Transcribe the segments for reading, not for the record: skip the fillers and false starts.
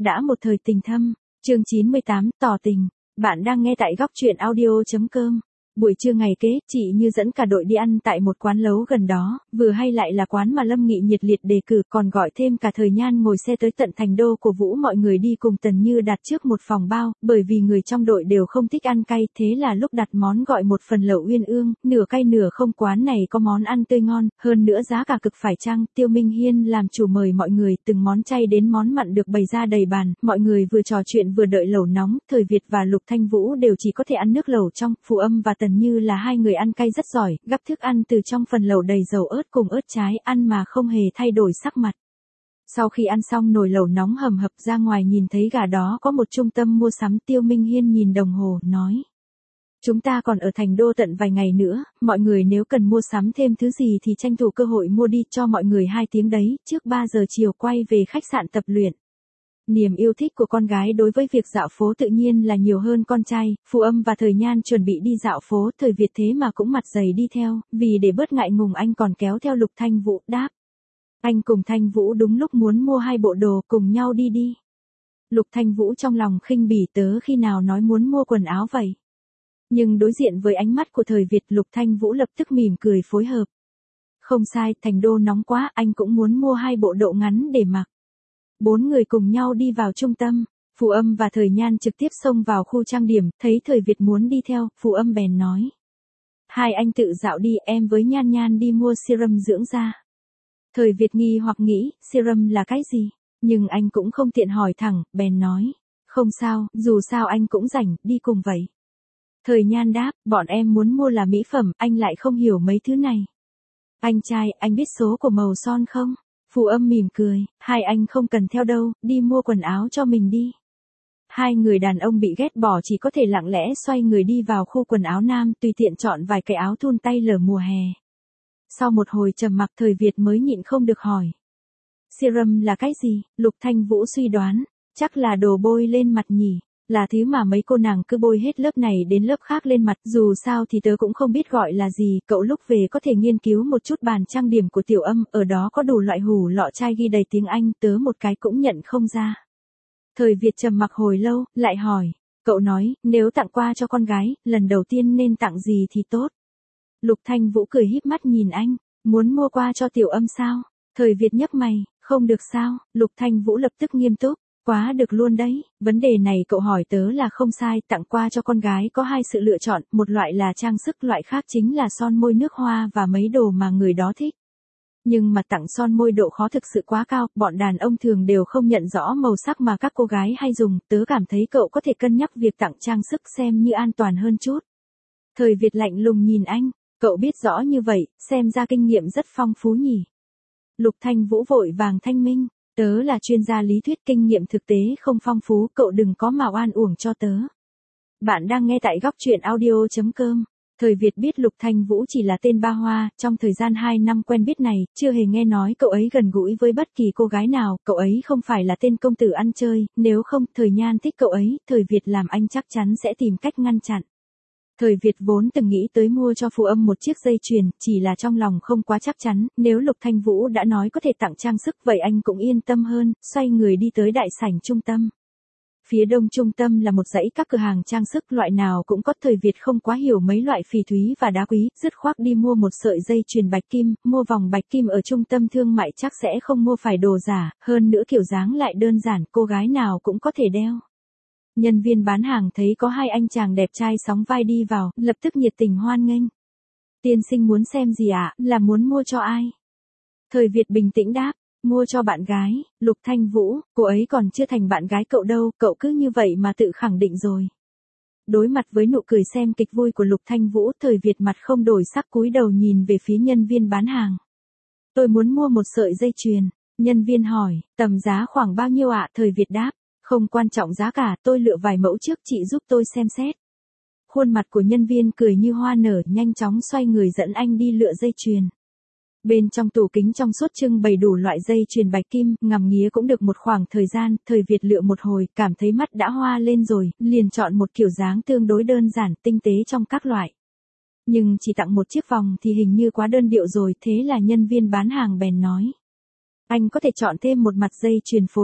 đã một thời tình thâm. Chương 98, tỏ tình. Bạn đang nghe tại góc truyện audio.com. Buổi trưa ngày kế, chị Như dẫn cả đội đi ăn tại một quán lấu gần đó, vừa hay lại là quán mà Lâm Nghị nhiệt liệt đề cử, còn gọi thêm cả Thời Nhan ngồi xe tới tận Thành Đô cổ vũ mọi người đi cùng Tần Như đặt trước một phòng bao, bởi vì người trong đội đều không thích ăn cay, thế là lúc đặt món gọi một phần lẩu uyên ương, nửa cay nửa không. Quán này có món ăn tươi ngon, hơn nữa giá cả cực phải chăng. Tiêu Minh Hiên làm chủ mời mọi người, từng món chay đến món mặn được bày ra đầy bàn, mọi người vừa trò chuyện vừa đợi lẩu nóng. Thời Việt và Lục Thanh Vũ đều chỉ có thể ăn nước lẩu trong, Phù Âm và Tần Như là hai người ăn cay rất giỏi, gắp thức ăn từ trong phần lẩu đầy dầu ớt cùng ớt trái, ăn mà không hề thay đổi sắc mặt. Sau khi ăn xong nồi lẩu nóng hầm hập, ra ngoài nhìn thấy gà đó có một trung tâm mua sắm. Tiêu Minh Hiên nhìn đồng hồ, nói: chúng ta còn ở Thành Đô tận vài ngày nữa, mọi người nếu cần mua sắm thêm thứ gì thì tranh thủ cơ hội mua đi, cho mọi người 2 tiếng đấy, trước 3 giờ chiều quay về khách sạn tập luyện. Niềm yêu thích của con gái đối với việc dạo phố tự nhiên là nhiều hơn con trai. Phù Âm và Thời Nhan chuẩn bị đi dạo phố, Thời Việt thế mà cũng mặt dày đi theo, vì để bớt ngại ngùng anh còn kéo theo Lục Thanh Vũ, đáp: anh cùng Thanh Vũ đúng lúc muốn mua 2 bộ đồ, cùng nhau đi đi. Lục Thanh Vũ trong lòng khinh bỉ, tớ khi nào nói muốn mua quần áo vậy. Nhưng đối diện với ánh mắt của Thời Việt, Lục Thanh Vũ lập tức mỉm cười phối hợp. Không sai, Thành Đô nóng quá, anh cũng muốn mua 2 bộ độ ngắn để mặc. 4 người cùng nhau đi vào trung tâm. Phù Âm và Thời Nhan trực tiếp xông vào khu trang điểm, thấy Thời Việt muốn đi theo, Phù Âm bèn nói: hai anh tự dạo đi, em với Nhan Nhan đi mua serum dưỡng da. Thời Việt nghi hoặc nghĩ, serum là cái gì? Nhưng anh cũng không tiện hỏi thẳng, bèn nói: không sao, dù sao anh cũng rảnh, đi cùng vậy. Thời Nhan đáp: bọn em muốn mua là mỹ phẩm, anh lại không hiểu mấy thứ này. Anh trai, anh biết số của màu son không? Phù Âm mỉm cười: hai anh không cần theo đâu, đi mua quần áo cho mình đi. Hai người đàn ông bị ghét bỏ chỉ có thể lặng lẽ xoay người đi vào khu quần áo nam, tùy tiện chọn vài cái áo thun tay lở mùa hè. Sau một hồi trầm mặc, Thời Việt mới nhịn không được hỏi: serum là cái gì? Lục Thanh Vũ suy đoán: chắc là đồ bôi lên mặt nhỉ. Là thứ mà mấy cô nàng cứ bôi hết lớp này đến lớp khác lên mặt, dù sao thì tớ cũng không biết gọi là gì, cậu lúc về có thể nghiên cứu một chút bàn trang điểm của Tiểu Âm, ở đó có đủ loại hủ lọ chai ghi đầy tiếng Anh, tớ một cái cũng nhận không ra. Thời Việt trầm mặc hồi lâu, lại hỏi: cậu nói, nếu tặng qua cho con gái, lần đầu tiên nên tặng gì thì tốt? Lục Thanh Vũ cười híp mắt nhìn anh: muốn mua qua cho Tiểu Âm sao? Thời Việt nhấc mày: không được sao? Lục Thanh Vũ lập tức nghiêm túc: quá được luôn đấy, vấn đề này cậu hỏi tớ là không sai, tặng qua cho con gái có 2 sự lựa chọn, một loại là trang sức, loại khác chính là son môi, nước hoa và mấy đồ mà người đó thích. Nhưng mà tặng son môi độ khó thực sự quá cao, bọn đàn ông thường đều không nhận rõ màu sắc mà các cô gái hay dùng, tớ cảm thấy cậu có thể cân nhắc việc tặng trang sức xem như an toàn hơn chút. Thời Việt lạnh lùng nhìn anh: cậu biết rõ như vậy, xem ra kinh nghiệm rất phong phú nhỉ. Lục Thanh Vũ vội vàng thanh minh: tớ là chuyên gia lý thuyết, kinh nghiệm thực tế không phong phú, cậu đừng có mà oan uổng cho tớ. Bạn đang nghe tại góc truyện audio.com. Thời Việt biết Lục Thanh Vũ chỉ là tên ba hoa, trong thời gian 2 năm quen biết này, chưa hề nghe nói cậu ấy gần gũi với bất kỳ cô gái nào, cậu ấy không phải là tên công tử ăn chơi, nếu không, Thời Nhan thích cậu ấy, Thời Việt làm anh chắc chắn sẽ tìm cách ngăn chặn. Thời Việt vốn từng nghĩ tới mua cho Phù Âm một chiếc dây chuyền, chỉ là trong lòng không quá chắc chắn, nếu Lục Thanh Vũ đã nói có thể tặng trang sức vậy anh cũng yên tâm hơn, xoay người đi tới đại sảnh trung tâm. Phía đông trung tâm là một dãy các cửa hàng trang sức loại nào cũng có. Thời Việt không quá hiểu mấy loại phỉ thúy và đá quý, dứt khoát đi mua một sợi dây chuyền bạch kim, mua vòng bạch kim ở trung tâm thương mại chắc sẽ không mua phải đồ giả, hơn nữa kiểu dáng lại đơn giản, cô gái nào cũng có thể đeo. Nhân viên bán hàng thấy có 2 anh chàng đẹp trai sóng vai đi vào, lập tức nhiệt tình hoan nghênh. Tiên sinh muốn xem gì ạ, là muốn mua cho ai? Thời Việt bình tĩnh đáp: mua cho bạn gái. Lục Thanh Vũ: cô ấy còn chưa thành bạn gái cậu đâu, cậu cứ như vậy mà tự khẳng định rồi. Đối mặt với nụ cười xem kịch vui của Lục Thanh Vũ, Thời Việt mặt không đổi sắc cúi đầu nhìn về phía nhân viên bán hàng. Tôi muốn mua một sợi dây chuyền. Nhân viên hỏi: tầm giá khoảng bao nhiêu ạ? Thời Việt đáp: không quan trọng giá cả, tôi lựa vài mẫu trước, chị giúp tôi xem xét. Khuôn mặt của nhân viên cười như hoa nở, nhanh chóng xoay người dẫn anh đi lựa dây chuyền. Bên trong tủ kính trong suốt trưng bày đủ loại dây chuyền bạch kim, ngắm nghía cũng được một khoảng thời gian, Thời Việt lựa một hồi, cảm thấy mắt đã hoa lên rồi, liền chọn một kiểu dáng tương đối đơn giản, tinh tế trong các loại. Nhưng chỉ tặng một chiếc vòng thì hình như quá đơn điệu rồi, thế là nhân viên bán hàng bèn nói: anh có thể chọn thêm một mặt dây chuyền phối hợp.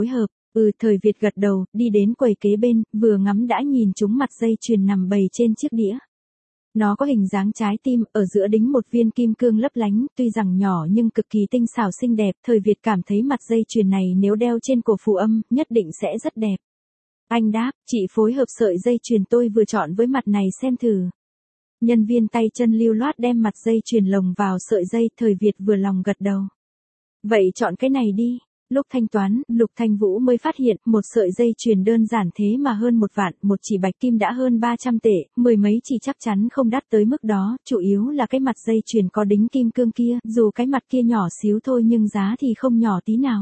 Thời Việt gật đầu, đi đến quầy kế bên, vừa ngắm đã nhìn trúng mặt dây chuyền nằm bày trên chiếc đĩa. Nó có hình dáng trái tim, ở giữa đính một viên kim cương lấp lánh, tuy rằng nhỏ nhưng cực kỳ tinh xảo xinh đẹp. Thời Việt cảm thấy mặt dây chuyền này nếu đeo trên cổ Phù Âm, nhất định sẽ rất đẹp. Anh đáp, chị phối hợp sợi dây chuyền tôi vừa chọn với mặt này xem thử. Nhân viên tay chân lưu loát đem mặt dây chuyền lồng vào sợi dây, Thời Việt vừa lòng gật đầu. Vậy chọn cái này đi. Lúc thanh toán, Lục Thanh Vũ mới phát hiện một sợi dây chuyền đơn giản thế mà hơn 1 vạn, một chỉ bạch kim đã hơn 300 tệ, mười mấy chỉ chắc chắn không đắt tới mức đó, chủ yếu là cái mặt dây chuyền có đính kim cương kia, dù cái mặt kia nhỏ xíu thôi nhưng giá thì không nhỏ tí nào.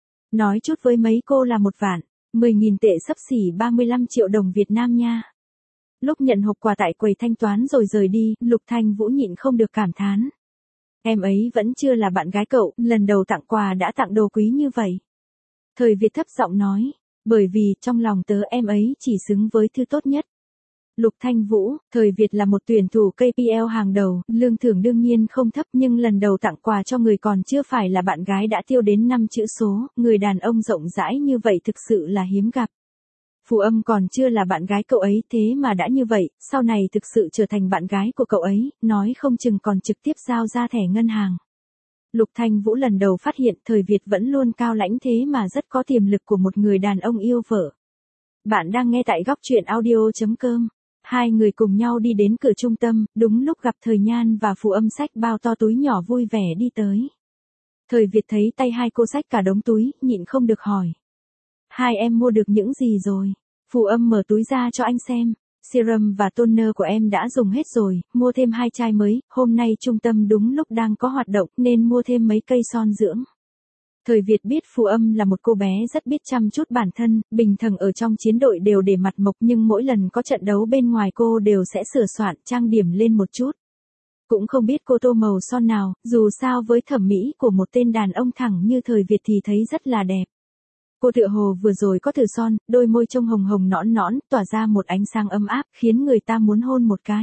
Nói chút với mấy cô là 1 vạn, 10.000 tệ xấp xỉ 35 triệu đồng Việt Nam nha. Lúc nhận hộp quà tại quầy thanh toán rồi rời đi, Lục Thanh Vũ nhịn không được cảm thán. Em ấy vẫn chưa là bạn gái cậu, lần đầu tặng quà đã tặng đồ quý như vậy. Thời Việt thấp giọng nói, bởi vì trong lòng tớ em ấy chỉ xứng với thứ tốt nhất. Lục Thanh Vũ, Thời Việt là một tuyển thủ KPL hàng đầu, lương thưởng đương nhiên không thấp nhưng lần đầu tặng quà cho người còn chưa phải là bạn gái đã tiêu đến 5 chữ số, người đàn ông rộng rãi như vậy thực sự là hiếm gặp. Phù Âm còn chưa là bạn gái cậu ấy thế mà đã như vậy, sau này thực sự trở thành bạn gái của cậu ấy, nói không chừng còn trực tiếp giao ra thẻ ngân hàng. Lục Thanh Vũ lần đầu phát hiện Thời Việt vẫn luôn cao lãnh thế mà rất có tiềm lực của một người đàn ông yêu vợ. Bạn đang nghe tại góc truyện audio.com. Hai người cùng nhau đi đến cửa trung tâm, đúng lúc gặp Thời Nhan và Phù Âm xách bao to túi nhỏ vui vẻ đi tới. Thời Việt thấy tay hai cô xách cả đống túi, nhịn không được hỏi. Hai em mua được những gì rồi? Phù Âm mở túi ra cho anh xem. Serum và toner của em đã dùng hết rồi, mua thêm 2 chai mới, hôm nay trung tâm đúng lúc đang có hoạt động nên mua thêm mấy cây son dưỡng. Thời Việt biết Phù Âm là một cô bé rất biết chăm chút bản thân, bình thường ở trong chiến đội đều để mặt mộc nhưng mỗi lần có trận đấu bên ngoài cô đều sẽ sửa soạn trang điểm lên một chút. Cũng không biết cô tô màu son nào, dù sao với thẩm mỹ của một tên đàn ông thẳng như Thời Việt thì thấy rất là đẹp. Cô tựa hồ vừa rồi có thử son, đôi môi trông hồng hồng nõn nõn, tỏa ra một ánh sáng ấm áp, khiến người ta muốn hôn một cái.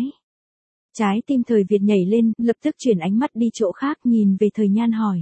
Trái tim Thời Việt nhảy lên, lập tức chuyển ánh mắt đi chỗ khác nhìn về Thời Nhan hỏi.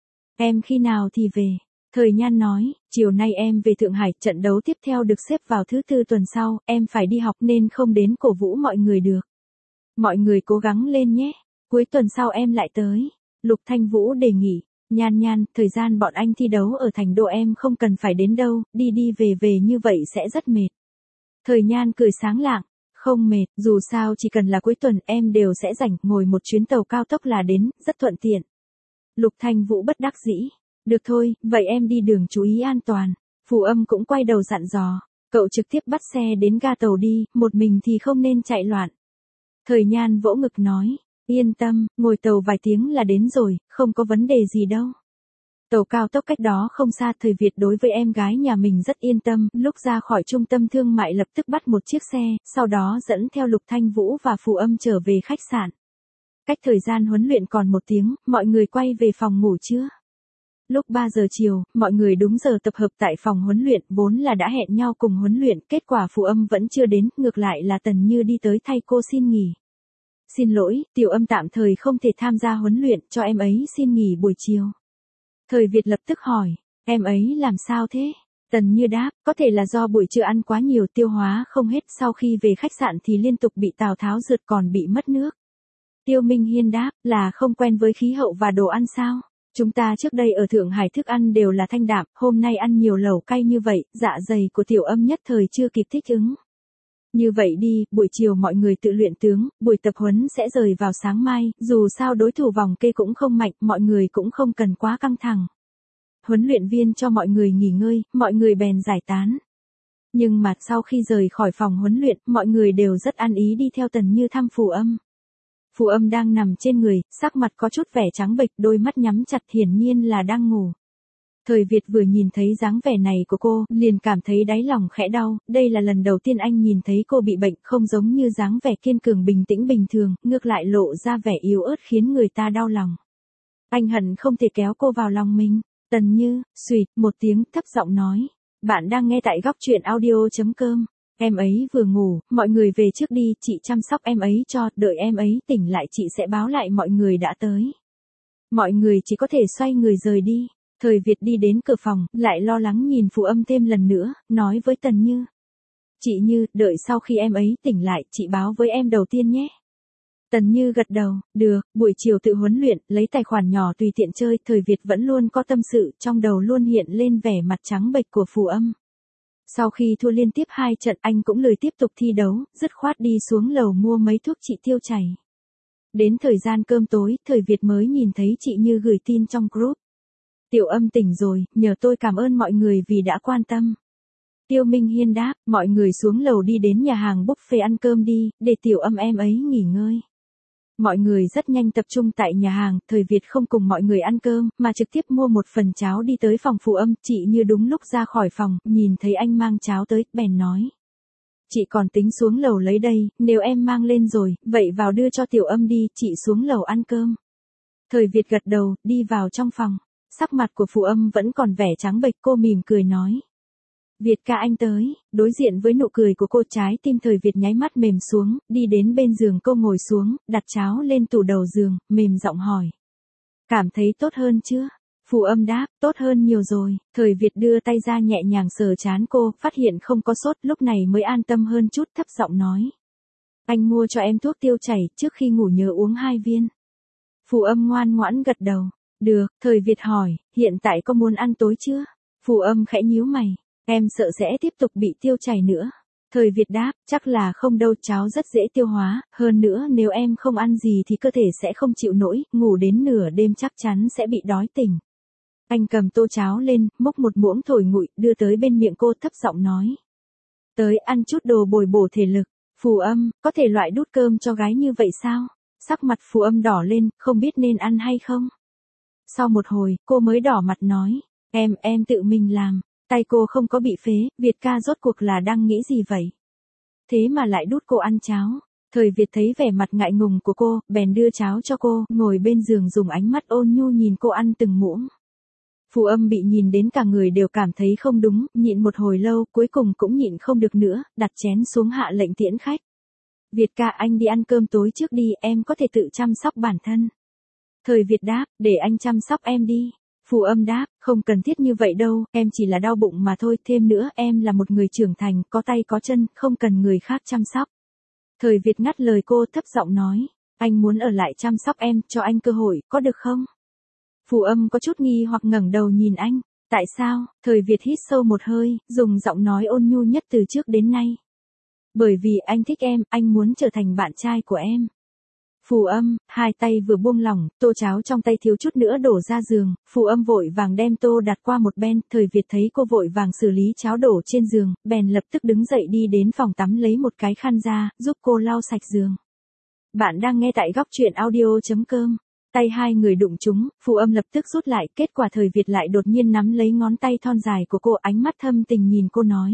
Em khi nào thì về? Thời Nhan nói, chiều nay em về Thượng Hải, trận đấu tiếp theo được xếp vào thứ 4 tuần sau, em phải đi học nên không đến cổ vũ mọi người được. Mọi người cố gắng lên nhé, cuối tuần sau em lại tới. Lục Thanh Vũ đề nghị. Nhan, thời gian bọn anh thi đấu ở thành đô em không cần phải đến đâu, đi về như vậy sẽ rất mệt. Thời Nhan cười sáng lạng, không mệt, dù sao chỉ cần là cuối tuần em đều sẽ rảnh, ngồi một chuyến tàu cao tốc là đến, rất thuận tiện. Lục Thanh Vũ bất đắc dĩ, được thôi, vậy em đi đường chú ý an toàn. Phù Âm cũng quay đầu dặn dò, cậu trực tiếp bắt xe đến ga tàu đi, một mình thì không nên chạy loạn. Thời Nhan vỗ ngực nói. Yên tâm, ngồi tàu vài tiếng là đến rồi, không có vấn đề gì đâu. Tàu cao tốc cách đó không xa. Thời Việt đối với em gái nhà mình rất yên tâm, lúc ra khỏi trung tâm thương mại lập tức bắt một chiếc xe, sau đó dẫn theo Lục Thanh Vũ và Phù Âm trở về khách sạn. Cách thời gian huấn luyện còn 1 tiếng, mọi người quay về phòng ngủ trưa. Lúc 3 giờ chiều, mọi người đúng giờ tập hợp tại phòng huấn luyện, vốn là đã hẹn nhau cùng huấn luyện, kết quả Phù Âm vẫn chưa đến, ngược lại là Tần Như đi tới thay cô xin nghỉ. Xin lỗi, Tiểu Âm tạm thời không thể tham gia huấn luyện, cho em ấy xin nghỉ buổi chiều. Thời Việt lập tức hỏi, em ấy làm sao thế? Tần Như đáp, có thể là do buổi trưa ăn quá nhiều tiêu hóa không hết, sau khi về khách sạn thì liên tục bị Tào Tháo rượt còn bị mất nước. Tiêu Minh Hiên đáp, là không quen với khí hậu và đồ ăn sao? Chúng ta trước đây ở Thượng Hải thức ăn đều là thanh đạm, hôm nay ăn nhiều lẩu cay như vậy, dạ dày của Tiểu Âm nhất thời chưa kịp thích ứng. Như vậy đi, buổi chiều mọi người tự luyện tướng, buổi tập huấn sẽ rời vào sáng mai, dù sao đối thủ vòng kê cũng không mạnh, mọi người cũng không cần quá căng thẳng. Huấn luyện viên cho mọi người nghỉ ngơi, mọi người bèn giải tán. Nhưng mà sau khi rời khỏi phòng huấn luyện, mọi người đều rất ăn ý đi theo Tần Như thăm Phù Âm. Phù Âm đang nằm trên người, sắc mặt có chút vẻ trắng bệch, đôi mắt nhắm chặt hiển nhiên là đang ngủ. Thời Việt vừa nhìn thấy dáng vẻ này của cô, liền cảm thấy đáy lòng khẽ đau, đây là lần đầu tiên anh nhìn thấy cô bị bệnh, không giống như dáng vẻ kiên cường bình tĩnh bình thường, ngược lại lộ ra vẻ yếu ớt khiến người ta đau lòng. Anh hận không thể kéo cô vào lòng mình. Tần Như, xùyt, một tiếng thấp giọng nói. Bạn đang nghe tại góc truyện audio.com. Em ấy vừa ngủ, mọi người về trước đi, chị chăm sóc em ấy cho, đợi em ấy tỉnh lại chị sẽ báo lại mọi người đã tới. Mọi người chỉ có thể xoay người rời đi. Thời Việt đi đến cửa phòng, lại lo lắng nhìn Phù Âm thêm lần nữa, nói với Tần Như. Chị Như, đợi sau khi em ấy tỉnh lại, chị báo với em đầu tiên nhé. Tần Như gật đầu, được, buổi chiều tự huấn luyện, lấy tài khoản nhỏ tùy tiện chơi, Thời Việt vẫn luôn có tâm sự, trong đầu luôn hiện lên vẻ mặt trắng bệch của Phù Âm. Sau khi thua liên tiếp 2 trận anh cũng lười tiếp tục thi đấu, dứt khoát đi xuống lầu mua mấy thuốc trị tiêu chảy. Đến thời gian cơm tối, Thời Việt mới nhìn thấy chị Như gửi tin trong group. Tiểu Âm tỉnh rồi, nhờ tôi cảm ơn mọi người vì đã quan tâm. Tiêu Minh Hiên đáp, mọi người xuống lầu đi đến nhà hàng buffet ăn cơm đi, để Tiểu Âm em ấy nghỉ ngơi. Mọi người rất nhanh tập trung tại nhà hàng, Thời Việt không cùng mọi người ăn cơm, mà trực tiếp mua một phần cháo đi tới phòng Phù Âm, chị Như đúng lúc ra khỏi phòng, nhìn thấy anh mang cháo tới, bèn nói. Chị còn tính xuống lầu lấy đây, nếu em mang lên rồi, vậy vào đưa cho Tiểu Âm đi, chị xuống lầu ăn cơm. Thời Việt gật đầu, đi vào trong phòng. Sắc mặt của Phù Âm vẫn còn vẻ trắng bệch, cô mỉm cười nói. Việt ca anh tới, đối diện với nụ cười của cô trái tim Thời Việt nháy mắt mềm xuống, đi đến bên giường cô ngồi xuống, đặt cháo lên tủ đầu giường, mềm giọng hỏi. Cảm thấy tốt hơn chưa? Phù Âm đáp, tốt hơn nhiều rồi, Thời Việt đưa tay ra nhẹ nhàng sờ trán cô, phát hiện không có sốt, lúc này mới an tâm hơn chút, thấp giọng nói. Anh mua cho em thuốc tiêu chảy, trước khi ngủ nhớ uống 2 viên. Phù Âm ngoan ngoãn gật đầu. Được, Thời Việt hỏi, hiện tại có muốn ăn tối chưa? Phù Âm khẽ nhíu mày, em sợ sẽ tiếp tục bị tiêu chảy nữa. Thời Việt đáp, chắc là không đâu, cháo rất dễ tiêu hóa, hơn nữa nếu em không ăn gì thì cơ thể sẽ không chịu nổi, ngủ đến nửa đêm chắc chắn sẽ bị đói tỉnh. Anh cầm tô cháo lên, múc một muỗng thổi nguội, đưa tới bên miệng cô, thấp giọng nói. Tới ăn chút đồ bồi bổ thể lực. Phù Âm, có thể loại đút cơm cho gái như vậy sao? Sắc mặt Phù Âm đỏ lên, không biết nên ăn hay không. Sau một hồi, cô mới đỏ mặt nói, em tự mình làm, tay cô không có bị phế, Việt ca rốt cuộc là đang nghĩ gì vậy? Thế mà lại đút cô ăn cháo. Thời Việt thấy vẻ mặt ngại ngùng của cô, bèn đưa cháo cho cô, ngồi bên giường dùng ánh mắt ôn nhu nhìn cô ăn từng muỗng. Phù Âm bị nhìn đến cả người đều cảm thấy không đúng, nhịn một hồi lâu, cuối cùng cũng nhịn không được nữa, đặt chén xuống hạ lệnh tiễn khách. Việt ca anh đi ăn cơm tối trước đi, em có thể tự chăm sóc bản thân. Thời Việt đáp, để anh chăm sóc em đi. Phù Âm đáp, không cần thiết như vậy đâu, em chỉ là đau bụng mà thôi, thêm nữa em là một người trưởng thành, có tay có chân, không cần người khác chăm sóc. Thời Việt ngắt lời cô, thấp giọng nói, anh muốn ở lại chăm sóc em, cho anh cơ hội, có được không? Phù Âm có chút nghi hoặc ngẩng đầu nhìn anh, tại sao? Thời Việt hít sâu một hơi, dùng giọng nói ôn nhu nhất từ trước đến nay. Bởi vì anh thích em, anh muốn trở thành bạn trai của em. Phù Âm, hai tay vừa buông lỏng, tô cháo trong tay thiếu chút nữa đổ ra giường, Phù Âm vội vàng đem tô đặt qua một bên, Thời Việt thấy cô vội vàng xử lý cháo đổ trên giường, bèn lập tức đứng dậy đi đến phòng tắm lấy một cái khăn ra, giúp cô lau sạch giường. Bạn đang nghe tại góc truyện audio.com. Tay hai người đụng chúng, Phù Âm lập tức rút lại, kết quả Thời Việt lại đột nhiên nắm lấy ngón tay thon dài của cô, ánh mắt thâm tình nhìn cô nói.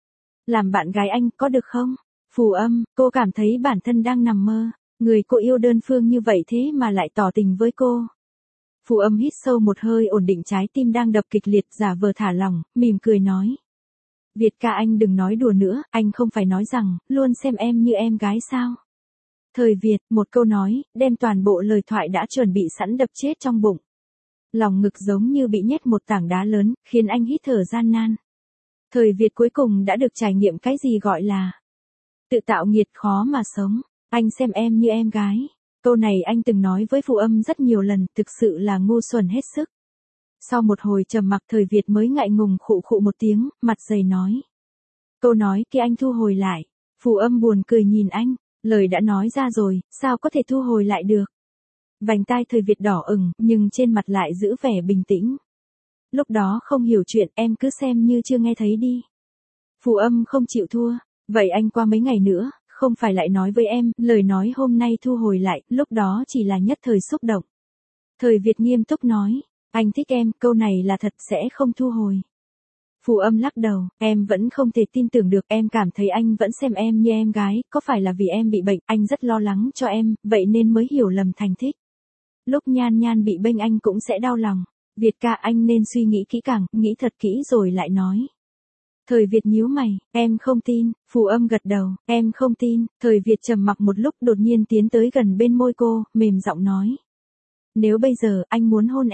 Làm bạn gái anh, có được không? Phù Âm, cô cảm thấy bản thân đang nằm mơ. Người cô yêu đơn phương như vậy thế mà lại tỏ tình với cô. Phù Âm hít sâu một hơi ổn định trái tim đang đập kịch liệt, giả vờ thả lỏng, mỉm cười nói. Việt ca anh đừng nói đùa nữa, anh không phải nói rằng, luôn xem em như em gái sao? Thời Việt, một câu nói, đem toàn bộ lời thoại đã chuẩn bị sẵn đập chết trong bụng. Lòng ngực giống như bị nhét một tảng đá lớn, khiến anh hít thở gian nan. Thời Việt cuối cùng đã được trải nghiệm cái gì gọi là tự tạo nghiệt, khó mà sống. Anh xem em như em gái. Câu này anh từng nói với Phù Âm rất nhiều lần, thực sự là ngu xuẩn hết sức. Sau một hồi trầm mặc, Thời Việt mới ngại ngùng khụ khụ một tiếng, mặt dày nói. Câu nói kia anh thu hồi lại. Phù Âm buồn cười nhìn anh, lời đã nói ra rồi, sao có thể thu hồi lại được. Vành tai Thời Việt đỏ ửng, nhưng trên mặt lại giữ vẻ bình tĩnh. Lúc đó không hiểu chuyện, em cứ xem như chưa nghe thấy đi. Phù Âm không chịu thua, vậy anh qua mấy ngày nữa, không phải lại nói với em, lời nói hôm nay thu hồi lại, lúc đó chỉ là nhất thời xúc động. Thời Việt nghiêm túc nói, anh thích em, câu này là thật, sẽ không thu hồi. Phù Âm lắc đầu, em vẫn không thể tin tưởng được, em cảm thấy anh vẫn xem em như em gái, có phải là vì em bị bệnh, anh rất lo lắng cho em, vậy nên mới hiểu lầm thành thích. Lúc Nhan Nhan bị bênh anh cũng sẽ đau lòng. Việt ca anh nên suy nghĩ kỹ càng, nghĩ thật kỹ rồi lại nói. Thời Việt nhíu mày, em không tin. Phù Âm gật đầu, em không tin. Thời Việt trầm mặc một lúc, đột nhiên tiến tới gần bên môi cô, mềm giọng nói. Nếu bây giờ anh muốn hôn em,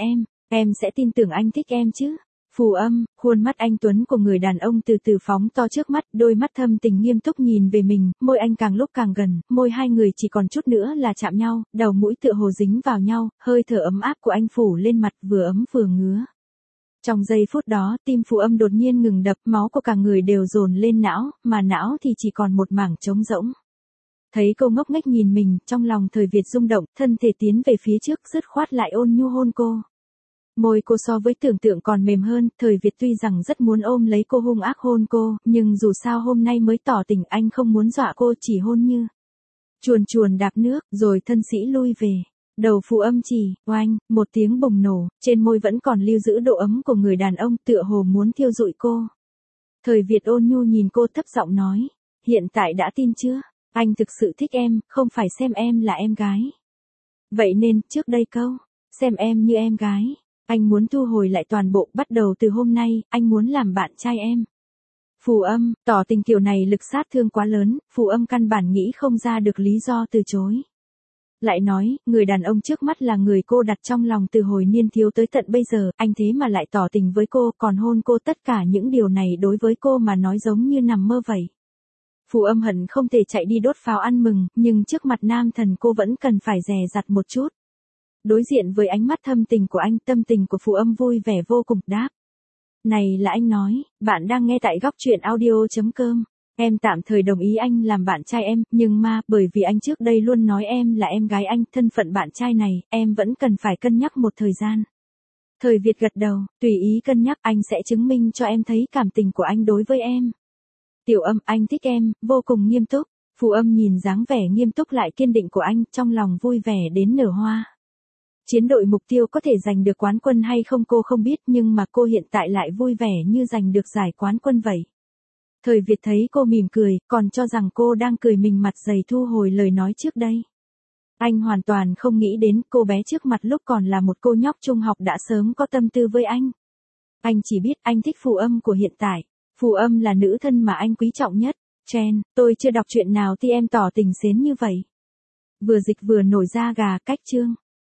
Em sẽ tin tưởng anh thích em chứ. Phù Âm, khuôn mắt anh tuấn của người đàn ông từ từ phóng to trước mắt, đôi mắt thâm tình nghiêm túc nhìn về mình, môi anh càng lúc càng gần, môi hai người chỉ còn chút nữa là chạm nhau, đầu mũi tựa hồ dính vào nhau, hơi thở ấm áp của anh phủ lên mặt vừa ấm vừa ngứa. Trong giây phút đó, tim Phù Âm đột nhiên ngừng đập, máu của cả người đều dồn lên não, mà não thì chỉ còn một mảng trống rỗng. Thấy cô ngốc nghếch nhìn mình, trong lòng Thời Việt rung động, thân thể tiến về phía trước, dứt khoát lại ôn nhu hôn cô. Môi cô so với tưởng tượng còn mềm hơn, Thời Việt tuy rằng rất muốn ôm lấy cô hung ác hôn cô, nhưng dù sao hôm nay mới tỏ tình anh không muốn dọa cô, chỉ hôn như chuồn chuồn đạp nước, rồi thân sĩ lui về. Đầu Phù Âm chỉ, oanh, một tiếng bùng nổ, trên môi vẫn còn lưu giữ độ ấm của người đàn ông, tựa hồ muốn thiêu rụi cô. Thời Việt ôn nhu nhìn cô thấp giọng nói, hiện tại đã tin chưa? Anh thực sự thích em, không phải xem em là em gái. Vậy nên, trước đây câu, xem em như em gái. Anh muốn thu hồi lại toàn bộ, bắt đầu từ hôm nay, anh muốn làm bạn trai em. Phù Âm, tỏ tình kiểu này lực sát thương quá lớn, Phù Âm căn bản nghĩ không ra được lý do từ chối. Lại nói, người đàn ông trước mắt là người cô đặt trong lòng từ hồi niên thiếu tới tận bây giờ, anh thế mà lại tỏ tình với cô, còn hôn cô, tất cả những điều này đối với cô mà nói giống như nằm mơ vậy. Phù Âm hận không thể chạy đi đốt pháo ăn mừng, nhưng trước mặt nam thần cô vẫn cần phải dè dặt một chút. Đối diện với ánh mắt thâm tình của anh, tâm tình của Phù Âm vui vẻ vô cùng, đáp. Này là anh nói, bạn đang nghe tại góc truyện audio.com. Em tạm thời đồng ý anh làm bạn trai em, nhưng mà, bởi vì anh trước đây luôn nói em là em gái anh, thân phận bạn trai này, em vẫn cần phải cân nhắc một thời gian. Thời Việt gật đầu, tùy ý cân nhắc, anh sẽ chứng minh cho em thấy cảm tình của anh đối với em. Tiểu Âm, anh thích em, vô cùng nghiêm túc. Phù Âm nhìn dáng vẻ nghiêm túc lại kiên định của anh, trong lòng vui vẻ đến nở hoa. Chiến đội mục tiêu có thể giành được quán quân hay không cô không biết, nhưng mà cô hiện tại lại vui vẻ như giành được giải quán quân vậy. Thời Việt thấy cô mỉm cười, còn cho rằng cô đang cười mình mặt dày thu hồi lời nói trước đây. Anh hoàn toàn không nghĩ đến cô bé trước mặt lúc còn là một cô nhóc trung học đã sớm có tâm tư với anh. Anh chỉ biết anh thích Phù Âm của hiện tại. Phù Âm là nữ thân mà anh quý trọng nhất. Chen, tôi chưa đọc chuyện nào thì em tỏ tình xến như vậy. Vừa dịch vừa nổi da gà, cách chương.